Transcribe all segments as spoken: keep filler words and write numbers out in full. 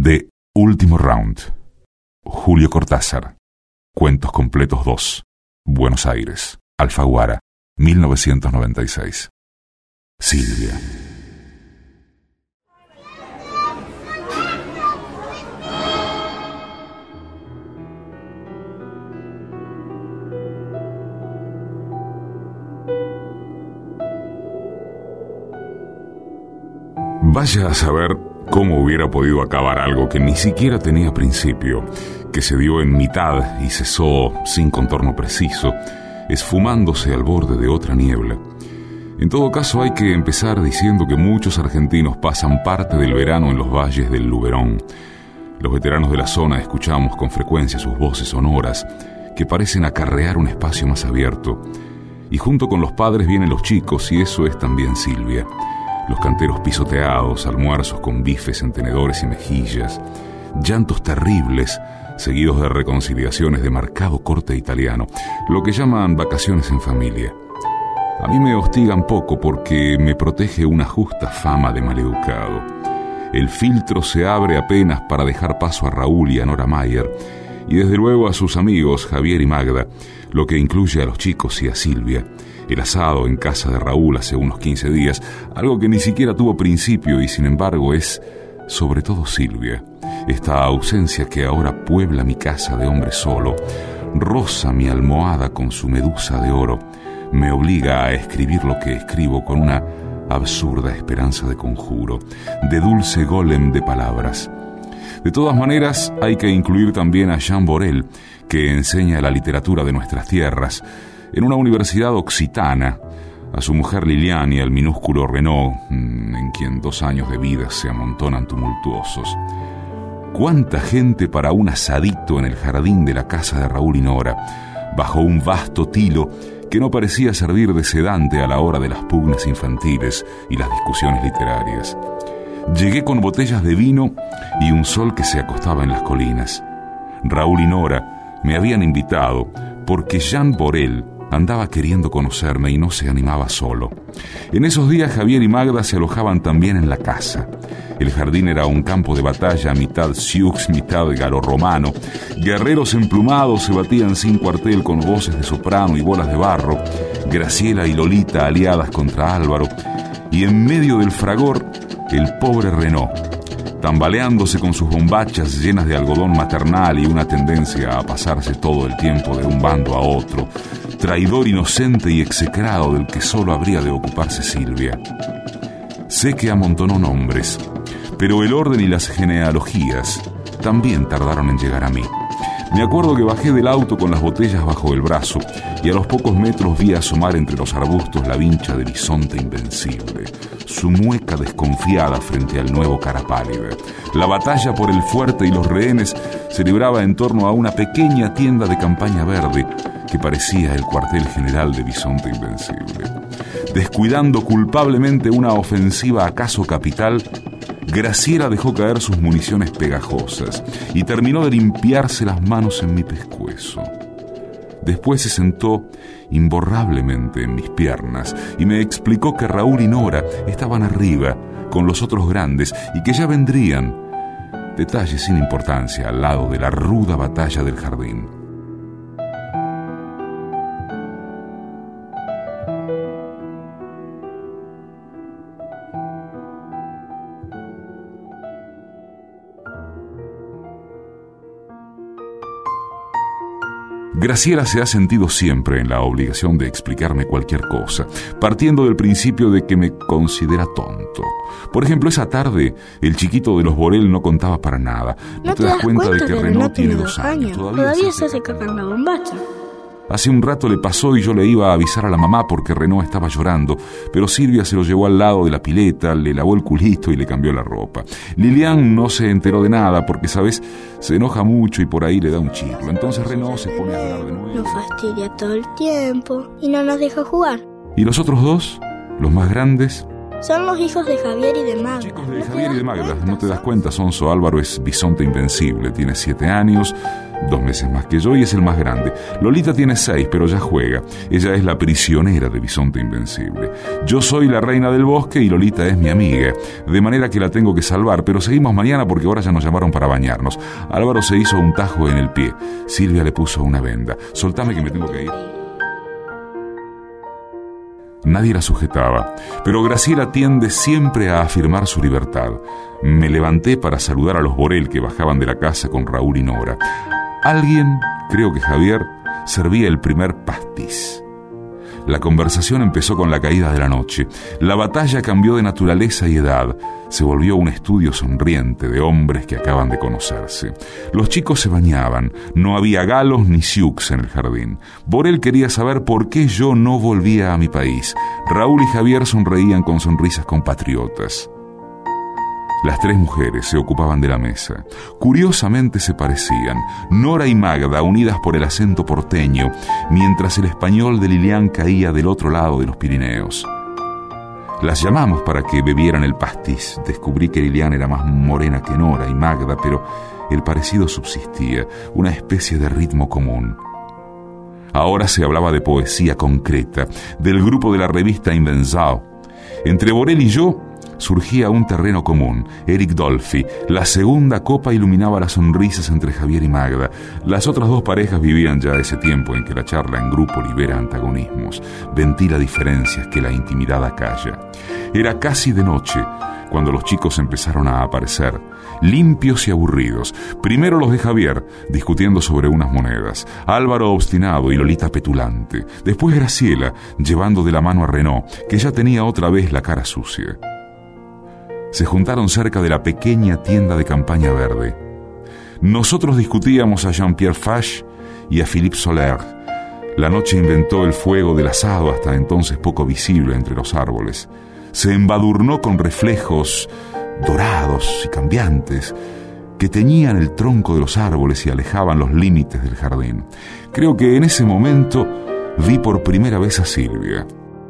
de Último Round. Julio Cortázar. Cuentos completos dos. Buenos Aires. Alfaguara, mil novecientos noventa y seis. Silvia. Vaya a saber cómo hubiera podido acabar algo que ni siquiera tenía principio, que se dio en mitad y cesó sin contorno preciso, esfumándose al borde de otra niebla. En todo caso, hay que empezar diciendo que muchos argentinos pasan parte del verano en los valles del Luberón. Los veteranos de la zona escuchamos con frecuencia sus voces sonoras, que parecen acarrear un espacio más abierto. Y junto con los padres vienen los chicos, y eso es también Silvia. Los canteros pisoteados, almuerzos con bifes en tenedores y mejillas, llantos terribles, seguidos de reconciliaciones de marcado corte italiano, lo que llaman vacaciones en familia. A mí me hostigan poco porque me protege una justa fama de maleducado. El filtro se abre apenas para dejar paso a Raúl y a Nora Mayer, y desde luego a sus amigos Javier y Magda, lo que incluye a los chicos y a Silvia. El asado en casa de Raúl hace unos quince días, algo que ni siquiera tuvo principio y sin embargo es, sobre todo Silvia, esta ausencia que ahora puebla mi casa de hombre solo, roza mi almohada con su medusa de oro, me obliga a escribir lo que escribo con una absurda esperanza de conjuro, de dulce golem de palabras. De todas maneras, hay que incluir también a Jean Borel, que enseña la literatura de nuestras tierras, en una universidad occitana, a su mujer Liliane y al minúsculo Renaud, en quien dos años de vida se amontonan tumultuosos. ¿Cuánta gente para un asadito en el jardín de la casa de Raúl y Nora, bajo un vasto tilo que no parecía servir de sedante a la hora de las pugnas infantiles y las discusiones literarias? Llegué con botellas de vino y un sol que se acostaba en las colinas. Raúl y Nora me habían invitado porque Jean Borel andaba queriendo conocerme y no se animaba solo. En esos días Javier y Magda se alojaban también en la casa. El jardín era un campo de batalla, mitad sioux, mitad galorromano. Guerreros emplumados se batían sin cuartel con voces de soprano y bolas de barro. Graciela y Lolita aliadas contra Álvaro. Y en medio del fragor, el pobre Renaud, tambaleándose con sus bombachas llenas de algodón maternal y una tendencia a pasarse todo el tiempo de un bando a otro, traidor inocente y execrado del que solo habría de ocuparse Silvia. Sé que amontonó nombres, pero el orden y las genealogías también tardaron en llegar a mí. Me acuerdo que bajé del auto con las botellas bajo el brazo y a los pocos metros vi asomar entre los arbustos la vincha del bisonte invencible, su mueca desconfiada frente al nuevo cara pálida. La batalla por el fuerte y los rehenes se libraba en torno a una pequeña tienda de campaña verde que parecía el cuartel general de Bisonte Invencible. Descuidando culpablemente una ofensiva acaso capital, Graciela dejó caer sus municiones pegajosas y terminó de limpiarse las manos en mi pescuezo. Después se sentó imborrablemente en mis piernas y me explicó que Raúl y Nora estaban arriba con los otros grandes y que ya vendrían. Detalles sin importancia al lado de la ruda batalla del jardín. Graciela se ha sentido siempre en la obligación de explicarme cualquier cosa, partiendo del principio de que me considera tonto. Por ejemplo, esa tarde, el chiquito de los Borel no contaba para nada. ¿No, ¿No te das cuenta, cuenta de que Renaud tiene dos años? años. Todavía, Todavía se hace cargar la bombacha. Hace un rato le pasó y yo le iba a avisar a la mamá porque Renaud estaba llorando, pero Silvia se lo llevó al lado de la pileta, le lavó el culito y le cambió la ropa. Liliane no se enteró de nada porque, ¿sabes?, se enoja mucho y por ahí le da un chirlo. Entonces Renaud se pone a hablar de nuevo. Nos fastidia todo el tiempo y no nos deja jugar. ¿Y los otros dos? ¿Los más grandes? Son los hijos de Javier y de Magda. Chicos de Javier y de Magda, no te das cuenta, Sonso. Álvaro es bisonte invencible, tiene siete años, dos meses más que yo y es el más grande. Lolita tiene seis, pero ya juega. Ella es la prisionera de Bisonte Invencible. Yo soy la reina del bosque y Lolita es mi amiga, de manera que la tengo que salvar, pero seguimos mañana porque ahora ya nos llamaron para bañarnos. Álvaro se hizo un tajo en el pie. Silvia le puso una venda. Soltame que me tengo que ir. Nadie la sujetaba, pero Graciela tiende siempre a afirmar su libertad. Me levanté para saludar a los Borel que bajaban de la casa con Raúl y Nora. Alguien, creo que Javier, servía el primer pastis. La conversación empezó con la caída de la noche. La batalla cambió de naturaleza y edad. Se volvió un estudio sonriente de hombres que acaban de conocerse. Los chicos se bañaban. No había galos ni sioux en el jardín. Borel quería saber por qué yo no volvía a mi país. Raúl y Javier sonreían con sonrisas compatriotas. Las tres mujeres se ocupaban de la mesa. Curiosamente se parecían. Nora y Magda unidas por el acento porteño, mientras el español de Lilian caía del otro lado de los Pirineos. Las llamamos para que bebieran el pastis. Descubrí que Lilian era más morena que Nora y Magda, pero el parecido subsistía, una especie de ritmo común. Ahora se hablaba de poesía concreta, del grupo de la revista Invenzao. Entre Borel y yo surgía un terreno común, Eric Dolphy. La segunda copa iluminaba las sonrisas entre Javier y Magda. Las otras dos parejas vivían ya ese tiempo en que la charla en grupo libera antagonismos, ventila diferencias que la intimidad acalla. Era casi de noche cuando los chicos empezaron a aparecer, limpios y aburridos. Primero los de Javier, discutiendo sobre unas monedas, Álvaro obstinado y Lolita petulante. Después Graciela, llevando de la mano a Renaud, que ya tenía otra vez la cara sucia. Se juntaron cerca de la pequeña tienda de campaña verde. Nosotros discutíamos a Jean-Pierre Fache y a Philippe Soler. La noche inventó el fuego del asado, hasta entonces poco visible entre los árboles. Se embadurnó con reflejos dorados y cambiantes que teñían el tronco de los árboles y alejaban los límites del jardín. Creo que en ese momento vi por primera vez a Silvia.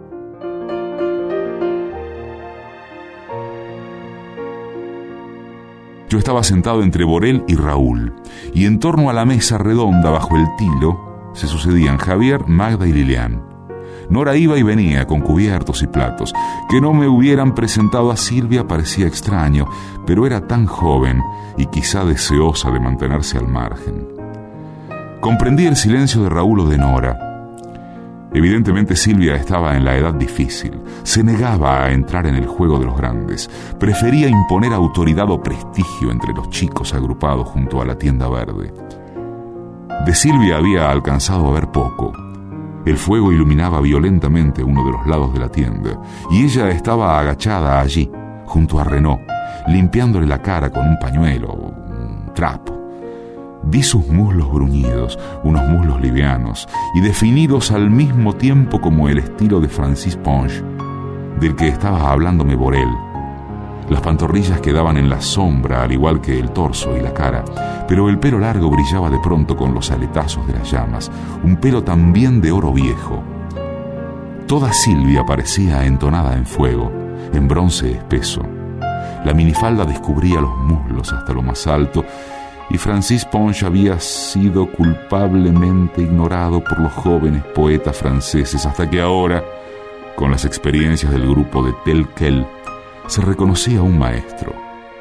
Yo estaba sentado entre Borel y Raúl, y en torno a la mesa redonda bajo el tilo se sucedían Javier, Magda y Lilian. Nora iba y venía con cubiertos y platos. Que no me hubieran presentado a Silvia parecía extraño, pero era tan joven y quizá deseosa de mantenerse al margen. Comprendí el silencio de Raúl o de Nora. Evidentemente Silvia estaba en la edad difícil, se negaba a entrar en el juego de los grandes, prefería imponer autoridad o prestigio entre los chicos agrupados junto a la tienda verde. De Silvia había alcanzado a ver poco. El fuego iluminaba violentamente uno de los lados de la tienda, y ella estaba agachada allí, junto a Renaud, limpiándole la cara con un pañuelo o un trapo. Vi sus muslos bruñidos, unos muslos livianos y definidos al mismo tiempo como el estilo de Francis Ponge, del que estaba hablándome Borel. Las pantorrillas quedaban en la sombra, al igual que el torso y la cara, pero el pelo largo brillaba de pronto con los aletazos de las llamas, un pelo también de oro viejo. Toda Silvia parecía entonada en fuego, en bronce espeso. La minifalda descubría los muslos hasta lo más alto, y Francis Ponge había sido culpablemente ignorado por los jóvenes poetas franceses hasta que ahora, con las experiencias del grupo de Tel Quel, se reconocía un maestro.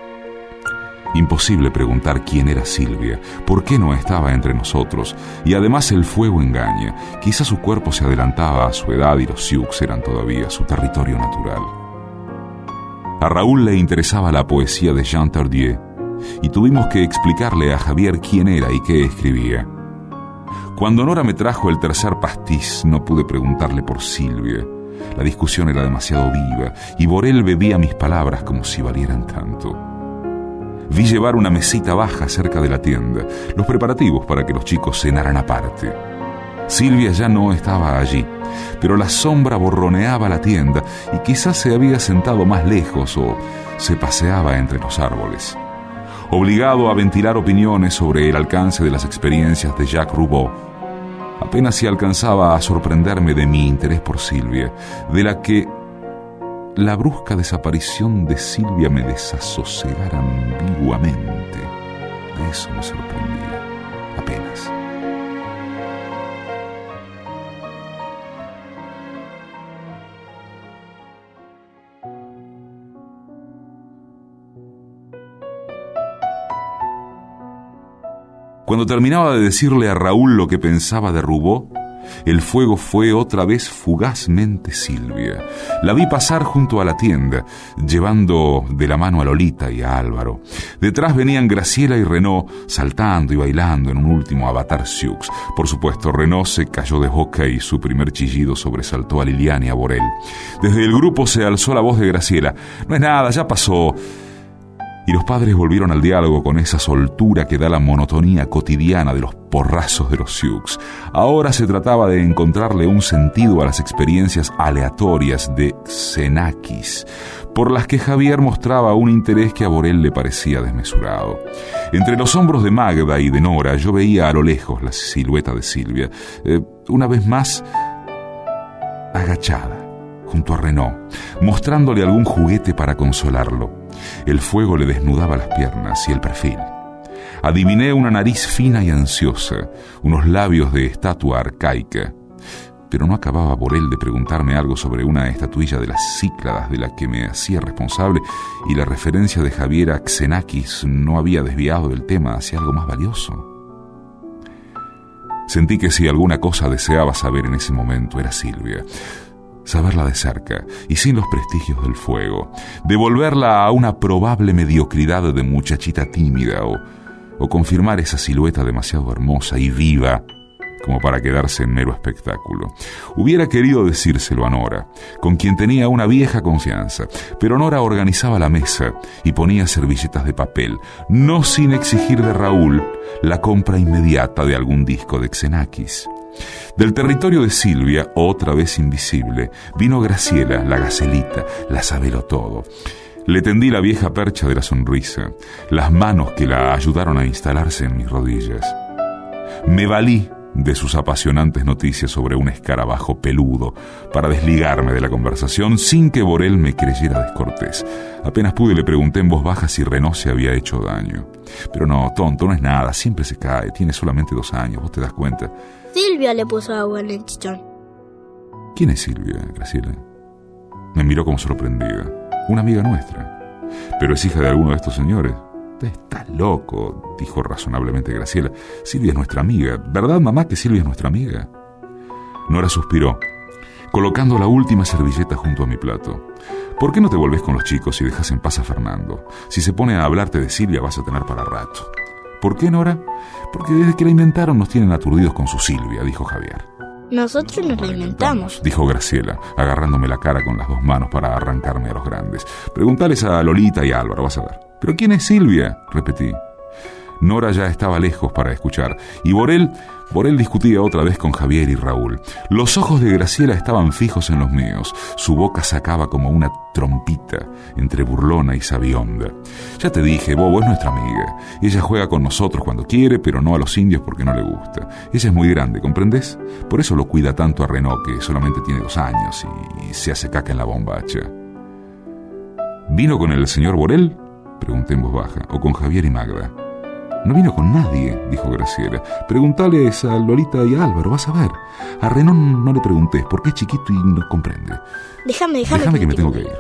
Imposible preguntar quién era Silvia, por qué no estaba entre nosotros, y además el fuego engaña. Quizá su cuerpo se adelantaba a su edad y los sioux eran todavía su territorio natural. A Raúl le interesaba la poesía de Jean Tardieu, y tuvimos que explicarle a Javier quién era y qué escribía. Cuando Nora me trajo el tercer pastis, no pude preguntarle por Silvia. La discusión era demasiado viva, y Borel bebía mis palabras como si valieran tanto. Vi llevar una mesita baja cerca de la tienda, los preparativos para que los chicos cenaran aparte. Silvia ya no estaba allí, pero la sombra borroneaba la tienda, y quizás se había sentado más lejos o se paseaba entre los árboles. Obligado a ventilar opiniones sobre el alcance de las experiencias de Jacques Roubaud, apenas si alcanzaba a sorprenderme de mi interés por Silvia, de la que la brusca desaparición de Silvia me desasosegara ambiguamente. De eso me sorprendía. apenas. Cuando terminaba de decirle a Raúl lo que pensaba de Rubó, el fuego fue otra vez fugazmente Silvia. La vi pasar junto a la tienda, llevando de la mano a Lolita y a Álvaro. Detrás venían Graciela y Renaud, saltando y bailando en un último avatar Sioux. Por supuesto, Renaud se cayó de boca y su primer chillido sobresaltó a Lilian y a Borel. Desde el grupo se alzó la voz de Graciela. «No es nada, ya pasó». Y los padres volvieron al diálogo con esa soltura que da la monotonía cotidiana de los porrazos de los Sioux. Ahora se trataba de encontrarle un sentido a las experiencias aleatorias de Xenakis, por las que Javier mostraba un interés que a Borel le parecía desmesurado. Entre los hombros de Magda y de Nora yo veía a lo lejos la silueta de Silvia, eh, una vez más agachada, junto a Renaud, mostrándole algún juguete para consolarlo. El fuego le desnudaba las piernas y el perfil. Adiviné una nariz fina y ansiosa, unos labios de estatua arcaica. Pero no acababa Borel de preguntarme algo sobre una estatuilla de las Cícladas de la que me hacía responsable, y la referencia de Javier a Xenakis no había desviado del tema hacia algo más valioso. Sentí que si alguna cosa deseaba saber en ese momento era Silvia. Saberla de cerca y sin los prestigios del fuego, devolverla a una probable mediocridad de muchachita tímida o, o confirmar esa silueta demasiado hermosa y viva como para quedarse en mero espectáculo. Hubiera querido decírselo a Nora, con quien tenía una vieja confianza, pero Nora organizaba la mesa y ponía servilletas de papel, no sin exigir de Raúl la compra inmediata de algún disco de Xenakis. Del territorio de Silvia, otra vez invisible, vino Graciela, la gacelita, la sabelo todo. Le tendí la vieja percha de la sonrisa, las manos que la ayudaron a instalarse en mis rodillas. Me valí de sus apasionantes noticias sobre un escarabajo peludo para desligarme de la conversación sin que Borel me creyera descortés. Apenas pude le pregunté en voz baja si Renaud se había hecho daño. Pero no, tonto, no es nada, siempre se cae, tiene solamente dos años, vos te das cuenta. Silvia le puso agua en el chichón. ¿Quién es Silvia, Graciela? Me miró como sorprendida. Una amiga nuestra. Pero es hija de alguno de estos señores. Estás loco, dijo razonablemente Graciela. Silvia es nuestra amiga. ¿Verdad, mamá, que Silvia es nuestra amiga? Nora suspiró, colocando la última servilleta junto a mi plato. ¿Por qué no te volvés con los chicos y dejas en paz a Fernando? Si se pone a hablarte de Silvia vas a tener para rato. ¿Por qué, Nora? Porque desde que la inventaron nos tienen aturdidos con su Silvia, dijo Javier. Nosotros nos la inventamos, dijo Graciela, agarrándome la cara con las dos manos para arrancarme a los grandes. Preguntales a Lolita y a Álvaro, vas a ver. ¿Pero quién es Silvia?, repetí. Nora ya estaba lejos para escuchar, y Borel, Borel discutía otra vez con Javier y Raúl. Los ojos de Graciela estaban fijos en los míos, su boca sacaba como una trompita entre burlona y sabionda. Ya te dije, Bobo es nuestra amiga. Ella juega con nosotros cuando quiere, pero no a los indios porque no le gusta. Ella es muy grande, ¿comprendés? Por eso lo cuida tanto a Renaud, que solamente tiene dos años y, y se hace caca en la bombacha. ¿Vino con el señor Borel?, pregunté en voz baja, o con Javier y Magda. No vino con nadie, dijo Graciela. Preguntales a Lolita y a Álvaro, vas a ver. A Renaud no le preguntes, porque es chiquito y no comprende. Déjame, déjame. Déjame que me tengo que ir.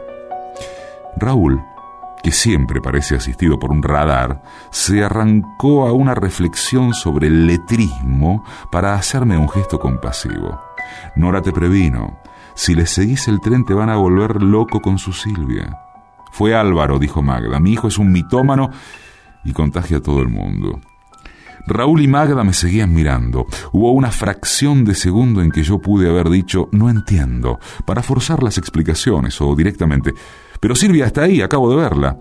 Raúl, que siempre parece asistido por un radar, se arrancó a una reflexión sobre el letrismo para hacerme un gesto compasivo. Nora te previno. Si les seguís el tren te van a volver loco con su Silvia. Fue Álvaro, dijo Magda. Mi hijo es un mitómano y contagia a todo el mundo. Raúl y Magda me seguían mirando. Hubo una fracción de segundo en que yo pude haber dicho no entiendo, para forzar las explicaciones, o directamente pero Silvia está ahí, acabo de verla.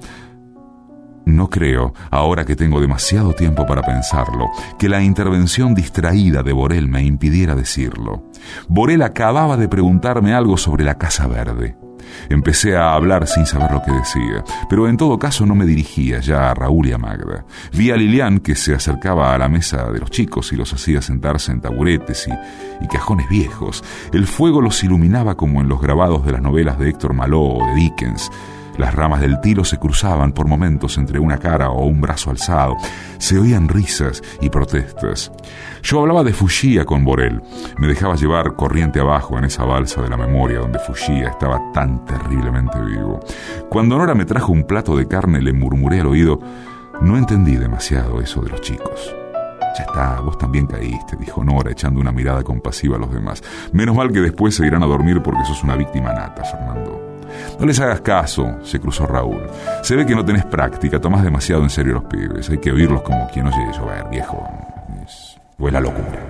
No creo, ahora que tengo demasiado tiempo para pensarlo, que la intervención distraída de Borel me impidiera decirlo. Borel acababa de preguntarme algo sobre la Casa Verde. Empecé a hablar sin saber lo que decía, pero en todo caso no me dirigía ya a Raúl y a Magda. Vi a Lilian que se acercaba a la mesa de los chicos y los hacía sentarse en taburetes y, y cajones viejos. El fuego los iluminaba como en los grabados de las novelas de Héctor Malot o de Dickens. Las ramas del tilo se cruzaban por momentos entre una cara o un brazo alzado. Se oían risas y protestas. Yo hablaba de Fushia con Borel. Me dejaba llevar corriente abajo en esa balsa de la memoria donde Fushia estaba tan terriblemente vivo. Cuando Nora me trajo un plato de carne, le murmuré al oído: no entendí demasiado eso de los chicos. Ya está, vos también caíste, dijo Nora, echando una mirada compasiva a los demás. Menos mal que después se irán a dormir porque sos una víctima nata, Fernando. No les hagas caso, se cruzó Raúl. Se ve que no tenés práctica, tomás demasiado en serio a los pibes. Hay que oírlos como quien oye llover, viejo. Es... o es la locura.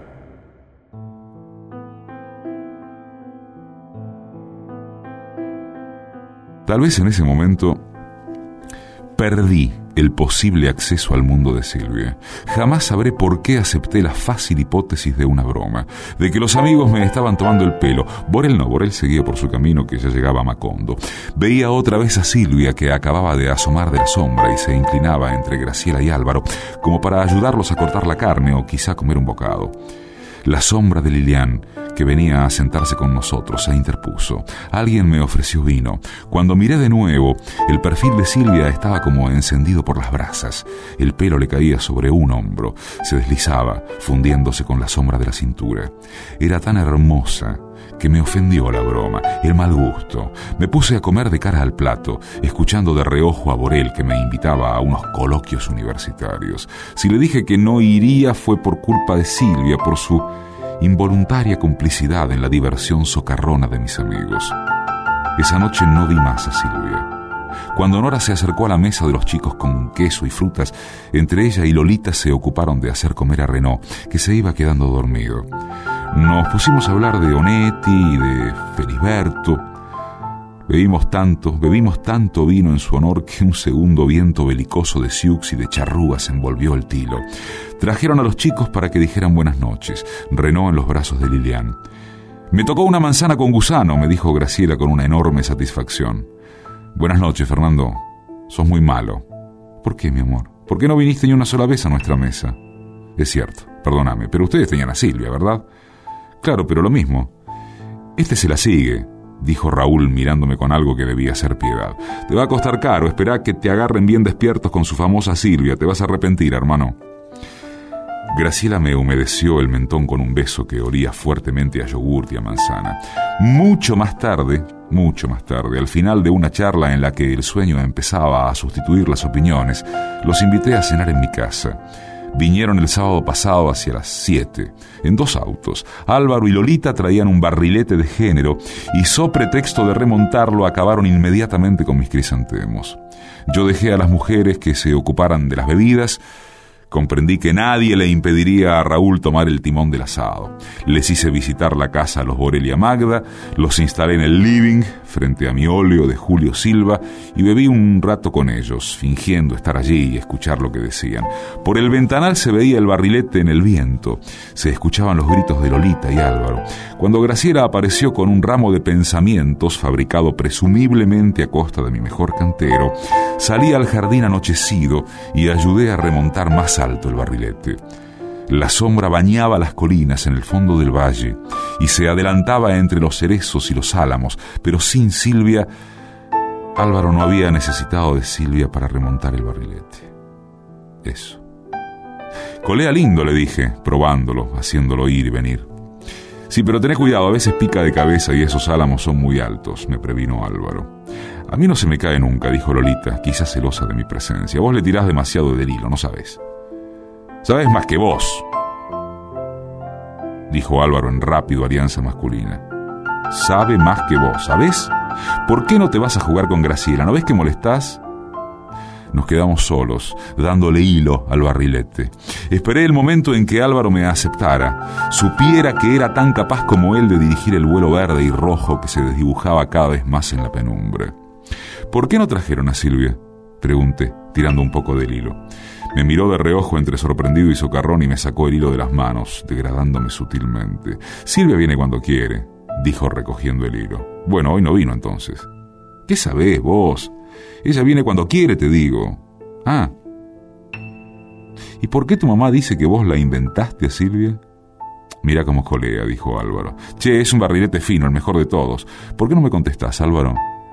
Tal vez en ese momento perdí el posible acceso al mundo de Silvia. Jamás sabré por qué acepté la fácil hipótesis de una broma, de que los amigos me estaban tomando el pelo. Borel no, Borel seguía por su camino, que ya llegaba a Macondo. Veía otra vez a Silvia, que acababa de asomar de la sombra y se inclinaba entre Graciela y Álvaro, como para ayudarlos a cortar la carne o quizá comer un bocado. La sombra de Lilian, que venía a sentarse con nosotros, se interpuso. Alguien me ofreció vino. Cuando miré de nuevo, el perfil de Silvia estaba como encendido por las brasas. El pelo le caía sobre un hombro, se deslizaba, fundiéndose con la sombra de la cintura. Era tan hermosa que me ofendió la broma, el mal gusto. Me puse a comer de cara al plato, escuchando de reojo a Borel, que me invitaba a unos coloquios universitarios. Si le dije que no iría fue por culpa de Silvia, por su involuntaria complicidad en la diversión socarrona de mis amigos. Esa noche no vi más a Silvia. Cuando Nora se acercó a la mesa de los chicos con queso y frutas, entre ella y Lolita se ocuparon de hacer comer a Renaud, que se iba quedando dormido. Nos pusimos a hablar de Onetti y de Felisberto. Bebimos tanto, bebimos tanto vino en su honor que un segundo viento belicoso de Sioux y de charrúas envolvió el tilo. Trajeron a los chicos para que dijeran buenas noches, Renaud en los brazos de Lilian. «Me tocó una manzana con gusano», me dijo Graciela con una enorme satisfacción. «Buenas noches, Fernando. Sos muy malo». «¿Por qué, mi amor? ¿Por qué no viniste ni una sola vez a nuestra mesa?» «Es cierto, perdóname, pero ustedes tenían a Silvia, ¿verdad?» «Claro, pero lo mismo». «Este se la sigue», dijo Raúl mirándome con algo que debía ser piedad. «Te va a costar caro, esperá que te agarren bien despiertos con su famosa Silvia, te vas a arrepentir, hermano». Graciela me humedeció el mentón con un beso que olía fuertemente a yogurt y a manzana. Mucho más tarde, mucho más tarde, al final de una charla en la que el sueño empezaba a sustituir las opiniones, los invité a cenar en mi casa. Vinieron el sábado pasado hacia las siete, en dos autos. Álvaro y Lolita traían un barrilete de género y, so pretexto de remontarlo, acabaron inmediatamente con mis crisantemos. Yo dejé a las mujeres que se ocuparan de las bebidas. Comprendí que nadie le impediría a Raúl tomar el timón del asado. Les hice visitar la casa a los Borel y a Magda, los instalé en el living, frente a mi óleo de Julio Silva, y bebí un rato con ellos, fingiendo estar allí y escuchar lo que decían. Por el ventanal se veía el barrilete en el viento, se escuchaban los gritos de Lolita y Álvaro. Cuando Graciela apareció con un ramo de pensamientos, fabricado presumiblemente a costa de mi mejor cantero, salí al jardín anochecido y ayudé a remontar más alto el barrilete. La sombra bañaba las colinas en el fondo del valle y se adelantaba entre los cerezos y los álamos, pero sin Silvia, Álvaro no había necesitado de Silvia para remontar el barrilete. Eso. Colea lindo, le dije, probándolo, haciéndolo ir y venir. Sí, pero tenés cuidado, a veces pica de cabeza y esos álamos son muy altos, me previno Álvaro. A mí no se me cae nunca, dijo Lolita, quizás celosa de mi presencia. Vos le tirás demasiado del hilo, ¿no sabés? «Sabés más que vos», dijo Álvaro en rápido alianza masculina. «Sabe más que vos, ¿sabés? ¿Por qué no te vas a jugar con Graciela? ¿No ves que molestás?» Nos quedamos solos, dándole hilo al barrilete. Esperé el momento en que Álvaro me aceptara, supiera que era tan capaz como él de dirigir el vuelo verde y rojo que se desdibujaba cada vez más en la penumbra. «¿Por qué no trajeron a Silvia?», pregunté, tirando un poco del hilo. Me miró de reojo entre sorprendido y socarrón y me sacó el hilo de las manos, degradándome sutilmente. «Silvia viene cuando quiere», dijo recogiendo el hilo. «Bueno, hoy no vino entonces». «¿Qué sabés vos? Ella viene cuando quiere, te digo». «Ah. ¿Y por qué tu mamá dice que vos la inventaste a Silvia?» «Mira cómo colea», dijo Álvaro. «Che, es un barrilete fino, el mejor de todos. ¿Por qué no me contestás, Álvaro?»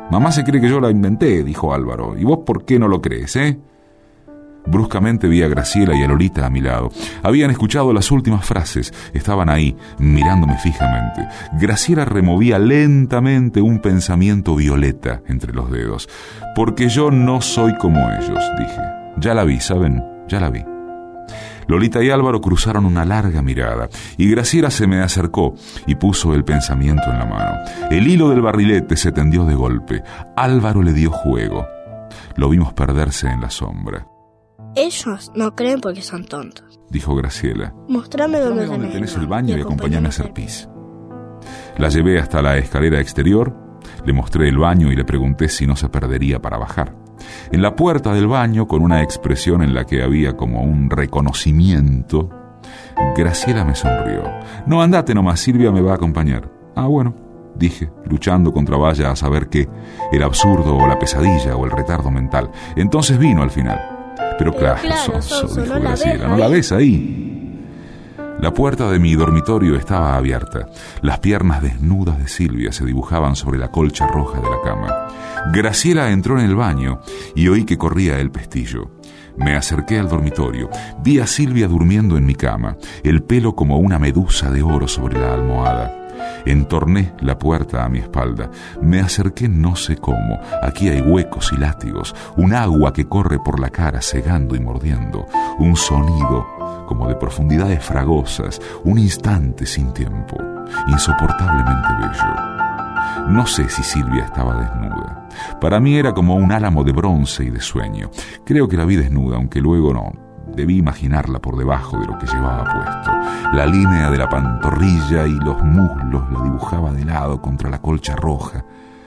Mamá se cree que yo la inventé, dijo Álvaro. ¿Y vos por qué no lo crees, eh? Bruscamente vi a Graciela y a Lolita a mi lado. Habían escuchado las últimas frases. Estaban ahí, mirándome fijamente. Graciela removía lentamente un pensamiento violeta entre los dedos. Porque yo no soy como ellos, dije. Ya la vi, ¿saben? Ya la vi. Lolita y Álvaro cruzaron una larga mirada, y Graciela se me acercó y puso el pensamiento en la mano. El hilo del barrilete se tendió de golpe. Álvaro le dio juego. Lo vimos perderse en la sombra. Ellos no creen porque son tontos, dijo Graciela. Mostrame dónde, dónde tenés, tenés el baño y, y acompáñame a hacer pis. La llevé hasta la escalera exterior, le mostré el baño y le pregunté si no se perdería para bajar. En la puerta del baño, con una expresión en la que había como un reconocimiento, Graciela me sonrió. No, andate nomás, Silvia me va a acompañar. Ah, bueno, dije, luchando contra vaya a saber qué, el absurdo o la pesadilla o el retardo mental. Entonces vino al final. Pero claro, claro Sonso, Sonso, dijo no la Graciela, ves ¿no la ves ahí? La puerta de mi dormitorio estaba abierta. Las piernas desnudas de Silvia se dibujaban sobre la colcha roja de la cama. Graciela entró en el baño y oí que corría el pestillo. Me acerqué al dormitorio. Vi a Silvia durmiendo en mi cama, el pelo como una medusa de oro sobre la almohada. Entorné la puerta a mi espalda. Me acerqué no sé cómo. Aquí hay huecos y látigos, un agua que corre por la cara cegando y mordiendo, un sonido como de profundidades fragosas, un instante sin tiempo, insoportablemente bello. No sé si Silvia estaba desnuda. Para mí era como un álamo de bronce y de sueño. Creo que la vi desnuda, aunque luego no. Debí imaginarla por debajo de lo que llevaba puesto. La línea de la pantorrilla y los muslos la dibujaba de lado contra la colcha roja.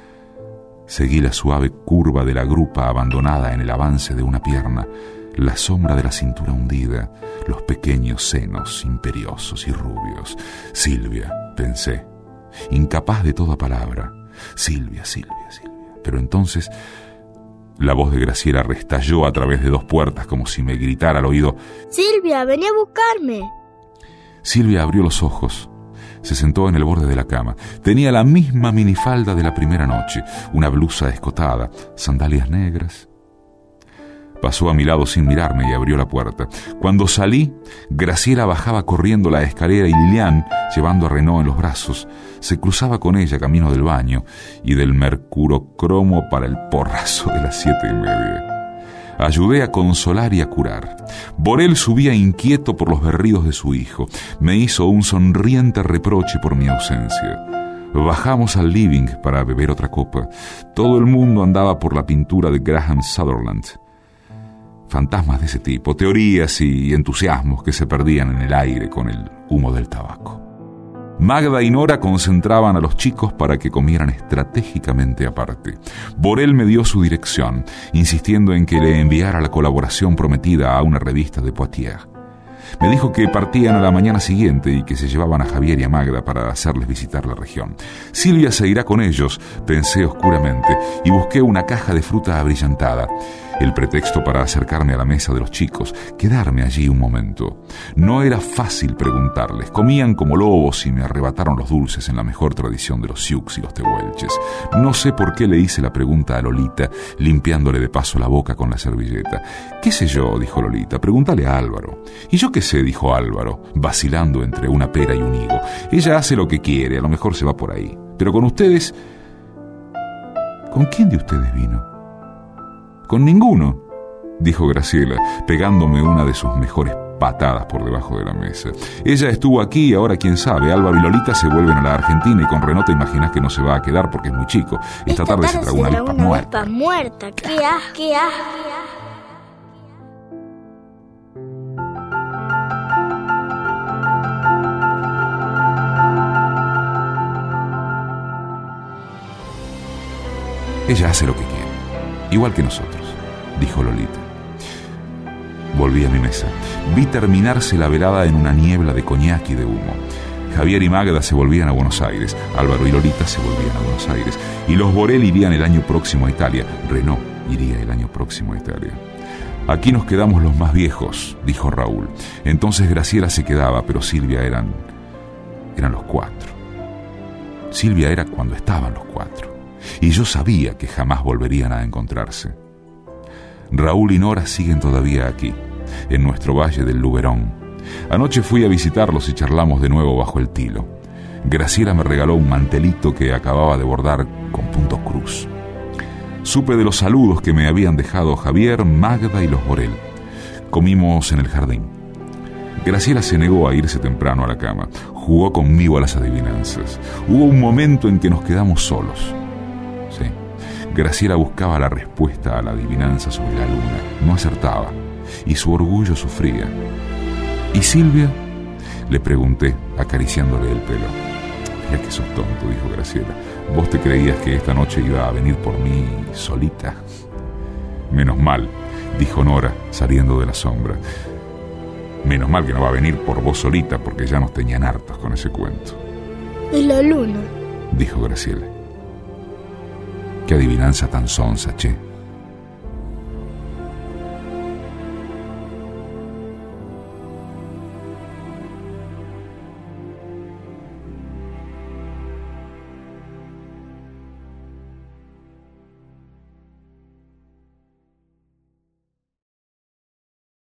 Seguí la suave curva de la grupa abandonada en el avance de una pierna, la sombra de la cintura hundida, los pequeños senos imperiosos y rubios. Silvia, pensé, incapaz de toda palabra. Silvia, Silvia, Silvia. Pero entonces la voz de Graciela restalló a través de dos puertas como si me gritara al oído: Silvia, vení a buscarme. Silvia abrió los ojos. Se sentó en el borde de la cama. Tenía la misma minifalda de la primera noche, una blusa escotada, sandalias negras. Pasó a mi lado sin mirarme y abrió la puerta. Cuando salí, Graciela bajaba corriendo la escalera y Lilian, llevando a Renaud en los brazos, se cruzaba con ella camino del baño y del mercurocromo para el porrazo de las siete y media. Ayudé a consolar y a curar. Borel subía inquieto por los berridos de su hijo. Me hizo un sonriente reproche por mi ausencia. Bajamos al living para beber otra copa. Todo el mundo andaba por la pintura de Graham Sutherland. Fantasmas de ese tipo, teorías y entusiasmos que se perdían en el aire con el humo del tabaco. Magda y Nora concentraban a los chicos para que comieran estratégicamente aparte. Borel me dio su dirección, insistiendo en que le enviara la colaboración prometida a una revista de Poitiers. Me dijo que partían a la mañana siguiente y que se llevaban a Javier y a Magda para hacerles visitar la región. Silvia se irá con ellos, pensé oscuramente, y busqué una caja de fruta abrillantada. El pretexto para acercarme a la mesa de los chicos, quedarme allí un momento. No era fácil preguntarles. Comían como lobos y me arrebataron los dulces en la mejor tradición de los Sioux y los tehuelches. No sé por qué le hice la pregunta a Lolita, limpiándole de paso la boca con la servilleta. ¿Qué sé yo?, dijo Lolita. Pregúntale a Álvaro. ¿Y yo qué sé?, dijo Álvaro, vacilando entre una pera y un higo. Ella hace lo que quiere, a lo mejor se va por ahí. Pero con ustedes... ¿Con quién de ustedes vino? Con ninguno, dijo Graciela, pegándome una de sus mejores patadas por debajo de la mesa. Ella estuvo aquí y ahora quién sabe. Álvaro y Lolita se vuelven a la Argentina y con Renaud te imaginas que no se va a quedar porque es muy chico. Esta, Esta tarde, tarde se traga una avispa muerta. muerta. ¡Qué asco! ¡Qué asco! Ella hace lo que quiere, igual que nosotros, dijo Lolita. Volví a mi mesa. Vi terminarse la velada en una niebla de coñac y de humo. Javier y Magda se volvían a Buenos Aires, Álvaro y Lolita se volvían a Buenos Aires, y los Borel irían el año próximo a Italia. Renaud iría el año próximo a Italia. Aquí nos quedamos los más viejos, dijo Raúl. Entonces Graciela se quedaba, pero Silvia eran... eran los cuatro. Silvia era cuando estaban los cuatro. y yo sabía que jamás volverían a encontrarse. Raúl y Nora siguen todavía aquí, en nuestro valle del Luberón. Anoche fui a visitarlos y charlamos de nuevo bajo el tilo. Graciela me regaló un mantelito que acababa de bordar con punto cruz. Supe de los saludos que me habían dejado Javier, Magda y los Borel. Comimos en el jardín. Graciela se negó a irse temprano a la cama. Jugó conmigo a las adivinanzas. Hubo un momento en que nos quedamos solos. Sí, Graciela buscaba la respuesta a la adivinanza sobre la luna. No acertaba, y su orgullo sufría. ¿Y Silvia?, le pregunté, acariciándole el pelo. Mira que sos tonto, dijo Graciela. ¿Vos te creías que esta noche iba a venir por mí solita? Menos mal, dijo Nora, saliendo de la sombra. Menos mal que no va a venir por vos solita, porque ya nos tenían hartos con ese cuento. ¿Y la luna?, dijo Graciela. Qué adivinanza tan sonsa, che.